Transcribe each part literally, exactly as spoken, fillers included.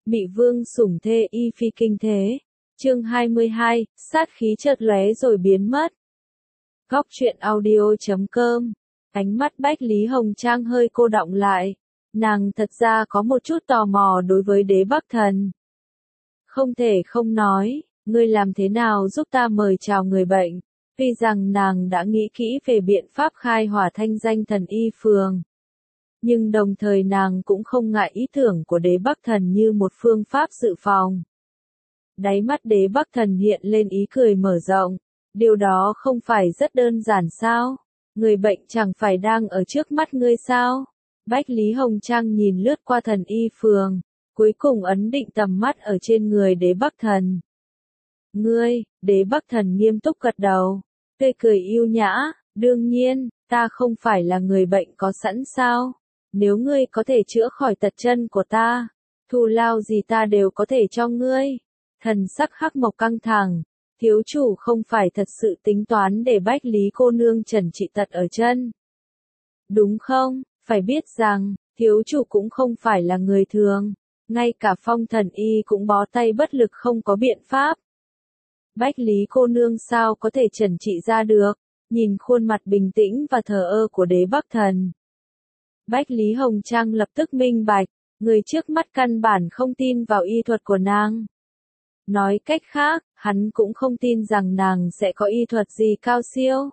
Mị vương sủng thê y phi kinh thế. Chương hai mươi hai, sát khí chợt lóe rồi biến mất. Góc truyện audio chấm com. Ánh mắt Bách Lý Hồng Trang hơi cô đọng lại. Nàng thật ra có một chút tò mò đối với Đế Bắc Thần. Không thể không nói, ngươi làm thế nào giúp ta mời chào người bệnh. Tuy rằng nàng đã nghĩ kỹ về biện pháp khai hỏa thanh danh thần y phường. Nhưng đồng thời nàng cũng không ngại ý tưởng của Đế Bắc Thần như một phương pháp dự phòng. Đáy mắt Đế Bắc Thần hiện lên ý cười mở rộng. Điều đó không phải rất đơn giản sao? Người bệnh chẳng phải đang ở trước mắt ngươi sao? Bách Lý Hồng Trang nhìn lướt qua thần y phường, cuối cùng ấn định tầm mắt ở trên người Đế Bắc Thần. Ngươi, Đế Bắc Thần nghiêm túc gật đầu, tươi cười yêu nhã, đương nhiên, ta không phải là người bệnh có sẵn sao? Nếu ngươi có thể chữa khỏi tật chân của ta, thù lao gì ta đều có thể cho ngươi. Thần sắc Hắc Mộc căng thẳng, thiếu chủ không phải thật sự tính toán để Bách Lý cô nương trần trị tật ở chân. Đúng không? Phải biết rằng, thiếu chủ cũng không phải là người thường, ngay cả Phong Thần Y cũng bó tay bất lực không có biện pháp. Bách Lý cô nương sao có thể trần trị ra được, nhìn khuôn mặt bình tĩnh và thờ ơ của Đế Bắc Thần. Bách Lý Hồng Trang lập tức minh bạch, người trước mắt căn bản không tin vào y thuật của nàng. Nói cách khác, hắn cũng không tin rằng nàng sẽ có y thuật gì cao siêu.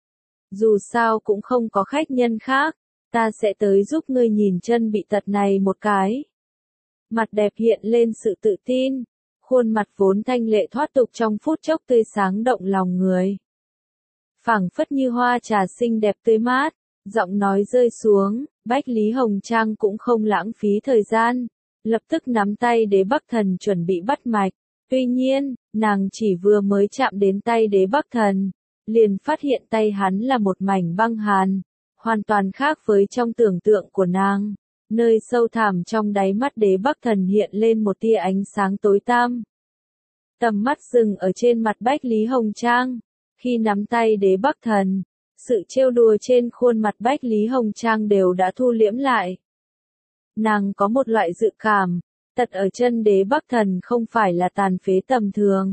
Dù sao cũng không có khách nhân khác, ta sẽ tới giúp ngươi nhìn chân bị tật này một cái. Mặt đẹp hiện lên sự tự tin, khuôn mặt vốn thanh lệ thoát tục trong phút chốc tươi sáng động lòng người. Phảng phất như hoa trà xinh đẹp tươi mát, giọng nói rơi xuống, Bách Lý Hồng Trang cũng không lãng phí thời gian, lập tức nắm tay Đế Bắc Thần chuẩn bị bắt mạch. Tuy nhiên, nàng chỉ vừa mới chạm đến tay Đế Bắc Thần, liền phát hiện tay hắn là một mảnh băng hàn, hoàn toàn khác với trong tưởng tượng của nàng. Nơi sâu thẳm trong đáy mắt Đế Bắc Thần hiện lên một tia ánh sáng tối tăm. Tầm mắt dừng ở trên mặt Bách Lý Hồng Trang. Khi nắm tay Đế Bắc Thần, sự trêu đùa trên khuôn mặt Bách Lý Hồng Trang đều đã thu liễm lại. Nàng có một loại dự cảm, tật ở chân Đế Bắc Thần không phải là tàn phế tầm thường,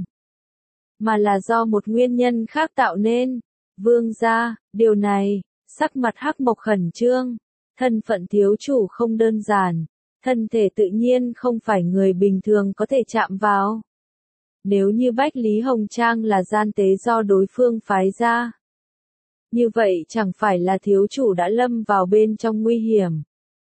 mà là do một nguyên nhân khác tạo nên. Vương gia, điều này, sắc mặt Hắc Mộc khẩn trương, thân phận thiếu chủ không đơn giản, thân thể tự nhiên không phải người bình thường có thể chạm vào. Nếu như Bách Lý Hồng Trang là gian tế do đối phương phái ra, như vậy chẳng phải là thiếu chủ đã lâm vào bên trong nguy hiểm.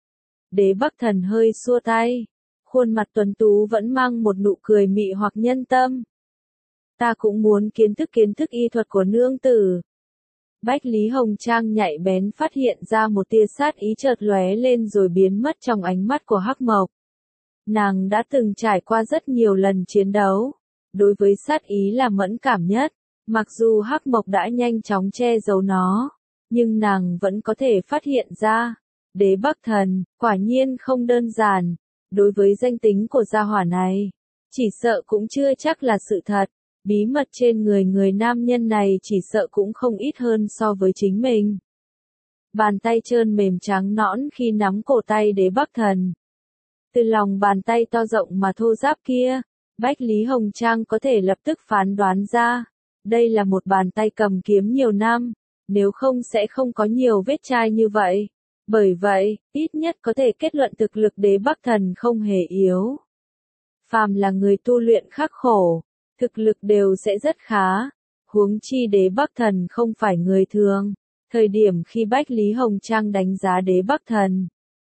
Đế Bắc Thần hơi xua tay, khuôn mặt tuấn tú vẫn mang một nụ cười mị hoặc nhân tâm. Ta cũng muốn kiến thức kiến thức y thuật của nương tử. Bách Lý Hồng Trang nhạy bén phát hiện ra một tia sát ý chợt lóe lên rồi biến mất trong ánh mắt của Hắc Mộc. Nàng đã từng trải qua rất nhiều lần chiến đấu, đối với sát ý là mẫn cảm nhất. Mặc dù Hắc Mộc đã nhanh chóng che giấu nó, nhưng nàng vẫn có thể phát hiện ra. Đế Bắc Thần, quả nhiên không đơn giản. Đối với danh tính của gia hỏa này, chỉ sợ cũng chưa chắc là sự thật. Bí mật trên người người nam nhân này chỉ sợ cũng không ít hơn so với chính mình. Bàn tay trơn mềm trắng nõn khi nắm cổ tay Đế Bắc Thần. Từ lòng bàn tay to rộng mà thô ráp kia, Bách Lý Hồng Trang có thể lập tức phán đoán ra. Đây là một bàn tay cầm kiếm nhiều năm, nếu không sẽ không có nhiều vết chai như vậy. Bởi vậy, ít nhất có thể kết luận thực lực Đế Bắc Thần không hề yếu. Phàm là người tu luyện khắc khổ, thực lực đều sẽ rất khá. Huống chi Đế Bắc Thần không phải người thường. Thời điểm khi Bách Lý Hồng Trang đánh giá Đế Bắc Thần,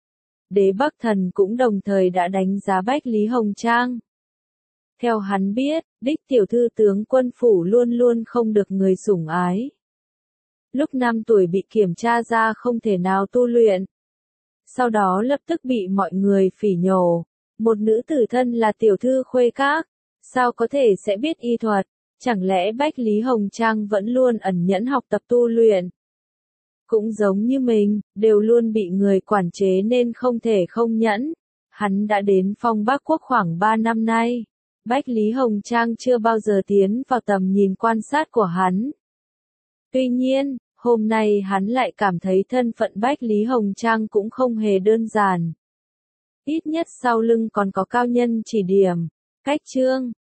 Đế Bắc Thần cũng đồng thời đã đánh giá Bách Lý Hồng Trang. Theo hắn biết, đích tiểu thư tướng quân phủ luôn luôn không được người sủng ái. Lúc năm tuổi bị kiểm tra ra không thể nào tu luyện. Sau đó lập tức bị mọi người phỉ nhổ. Một nữ tử thân là tiểu thư khuê các, sao có thể sẽ biết y thuật? Chẳng lẽ Bách Lý Hồng Trang vẫn luôn ẩn nhẫn học tập tu luyện? Cũng giống như mình, đều luôn bị người quản chế nên không thể không nhẫn. Hắn đã đến Phong Bắc Quốc khoảng ba năm nay. Bách Lý Hồng Trang chưa bao giờ tiến vào tầm nhìn quan sát của hắn. Tuy nhiên, hôm nay hắn lại cảm thấy thân phận Bách Lý Hồng Trang cũng không hề đơn giản. ít nhất sau lưng còn có cao nhân chỉ điểm. Cách chương